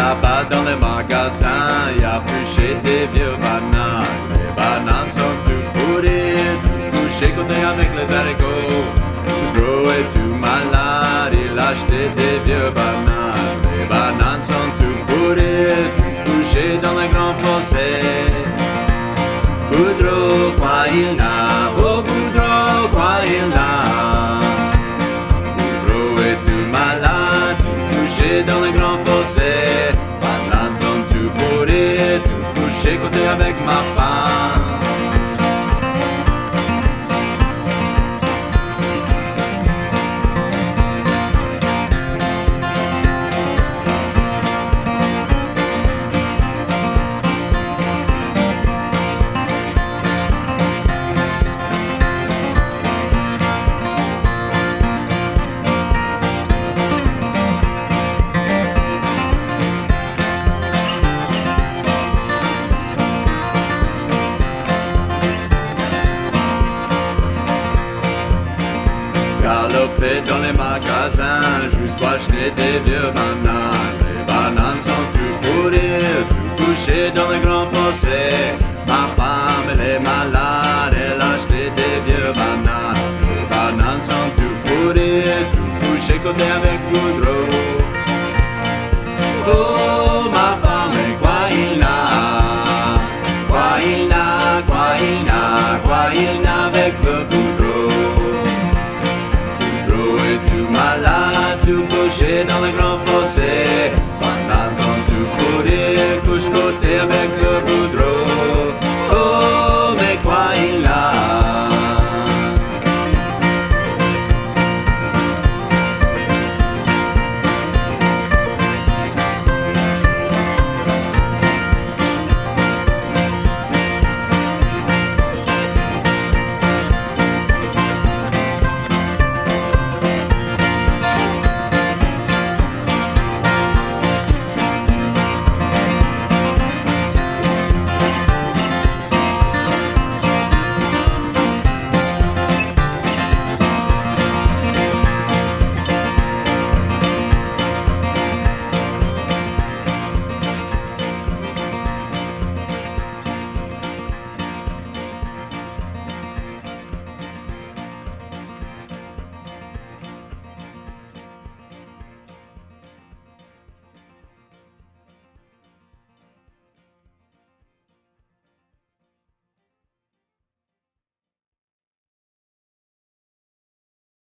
Là-bas dans les magasins, y a pluché des vieux bananes. Les bananes sont tout pourries, tout couchées côté avec les haricots. Gros est tout malade, il a acheté des vieux bananes. Les bananes sont tout pourries, tout couchées dans les grands fossés. Boudreau, quoi il a, oh Boudreau, quoi il a. Boudreau est tout malade, tout couché dans les grands fossés. Bananes sont tout pourries, tout couché côté avec ma femme. Galoper dans les magasins, juste pour acheter des vieux bananes. Les bananes sont tout pourries, tout couchées dans les grands fossés. Ma femme, elle est malade, elle a acheté des vieux bananes. Les bananes sont tout pourries, tout couchées côté avec Boudreau. Oh, ma femme, et quoi il a? Quoi il a, quoi il a, quoi il a avec le Boudreau? Tout malade, tout couché dans le grand fossé. Bananes sont tout pourries, couche côté avec le Boudreau.